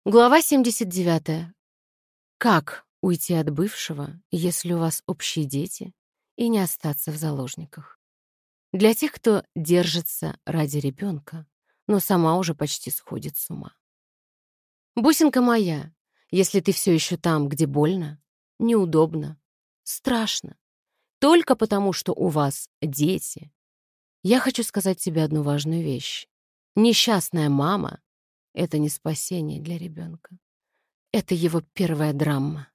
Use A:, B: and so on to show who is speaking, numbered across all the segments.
A: Глава 79. Как уйти от бывшего, если у вас общие дети, и не остаться в заложниках? Для тех, кто держится ради ребенка, но сама уже почти сходит с ума. Бусинка моя, если ты все еще там, где больно, неудобно, страшно, только потому, что у вас дети, я хочу сказать тебе одну важную вещь. Несчастная мама — это не спасение для ребенка. Это его первая драма.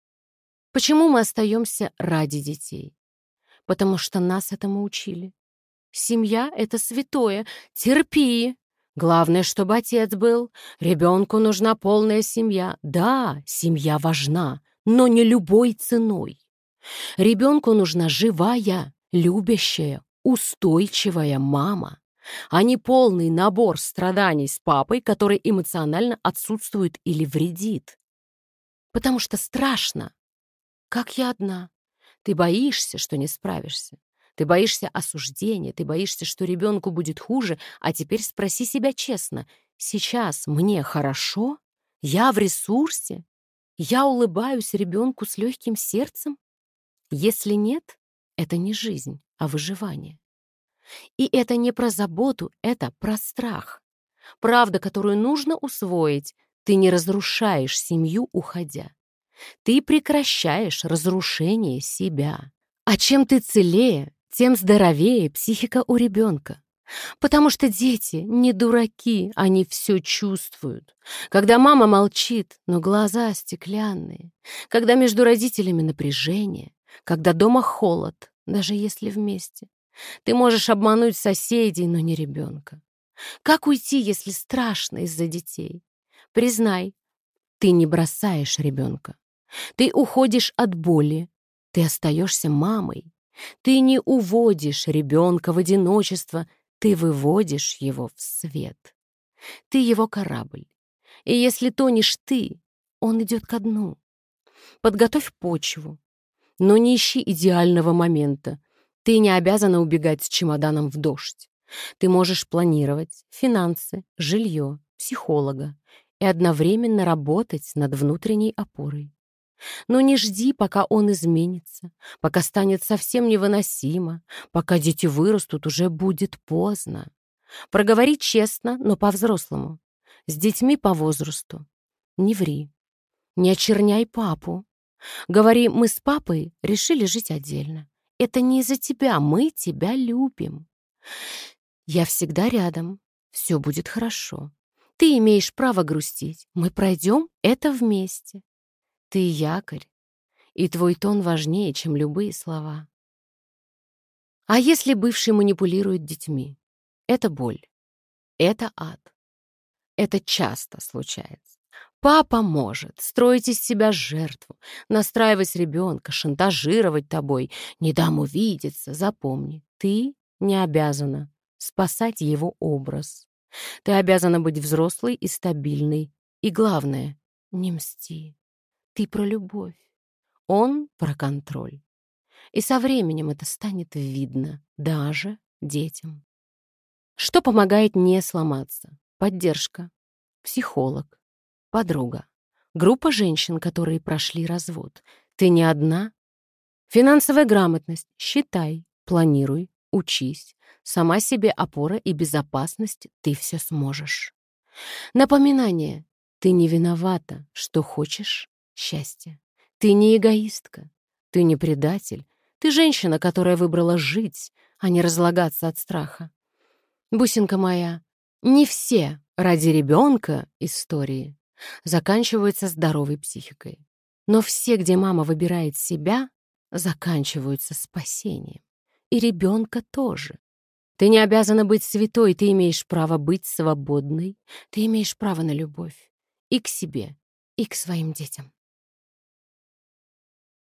A: Почему мы остаемся ради детей? Потому что нас этому учили. Семья — это святое. Терпи. Главное, чтобы отец был. Ребенку нужна полная семья. Да, семья важна, но не любой ценой. Ребенку нужна живая, любящая, устойчивая мама, а не полный набор страданий с папой, который эмоционально отсутствует или вредит. Потому что страшно. Как я одна. Ты боишься, что не справишься. Ты боишься осуждения, ты боишься, что ребенку будет хуже, а теперь спроси себя честно. Сейчас мне хорошо? Я в ресурсе? Я улыбаюсь ребенку с легким сердцем? Если нет, это не жизнь, а выживание. И это не про заботу, это про страх. Правда, которую нужно усвоить. Ты не разрушаешь семью, уходя. Ты прекращаешь разрушение себя. А чем ты целее, тем здоровее психика у ребенка. Потому что дети не дураки, они все чувствуют. Когда мама молчит, но глаза стеклянные. Когда между родителями напряжение. Когда дома холод, даже если вместе. Ты можешь обмануть соседей, но не ребенка. Как уйти, если страшно из-за детей? Признай, ты не бросаешь ребенка. Ты уходишь от боли. Ты остаешься мамой. Ты не уводишь ребенка в одиночество. Ты выводишь его в свет. Ты его корабль. И если тонешь ты, он идет ко дну. Подготовь почву. Но не ищи идеального момента. Ты не обязана убегать с чемоданом в дождь. Ты можешь планировать финансы, жилье, психолога и одновременно работать над внутренней опорой. Но не жди, пока он изменится, пока станет совсем невыносимо, пока дети вырастут, уже будет поздно. Проговори честно, но по-взрослому. С детьми по возрасту. Не ври. Не очерняй папу. Говори, мы с папой решили жить отдельно. Это не из-за тебя, мы тебя любим. Я всегда рядом. Все будет хорошо. Ты имеешь право грустить. Мы пройдем это вместе. Ты якорь, и твой тон важнее, чем любые слова. А если бывший манипулирует детьми? Это боль. Это ад. Это часто случается. Папа может строить из себя жертву, настраивать ребенка, шантажировать тобой. Не дам увидеться, запомни. Ты не обязана спасать его образ. Ты обязана быть взрослой и стабильной. И главное, не мсти. Ты про любовь. Он про контроль. И со временем это станет видно даже детям. Что помогает не сломаться? Поддержка. Психолог. Подруга. Группа женщин, которые прошли развод. Ты не одна. Финансовая грамотность. Считай, планируй, учись. Сама себе опора и безопасность. Ты все сможешь. Напоминание. Ты не виновата, что хочешь счастья. Ты не эгоистка. Ты не предатель. Ты женщина, которая выбрала жить, а не разлагаться от страха. Бусинка моя, не все ради ребенка истории заканчиваются здоровой психикой. Но все, где мама выбирает себя, заканчиваются спасением. И ребенка тоже. Ты не обязана быть святой, ты имеешь право быть свободной, ты имеешь право на любовь и к себе, и к своим детям.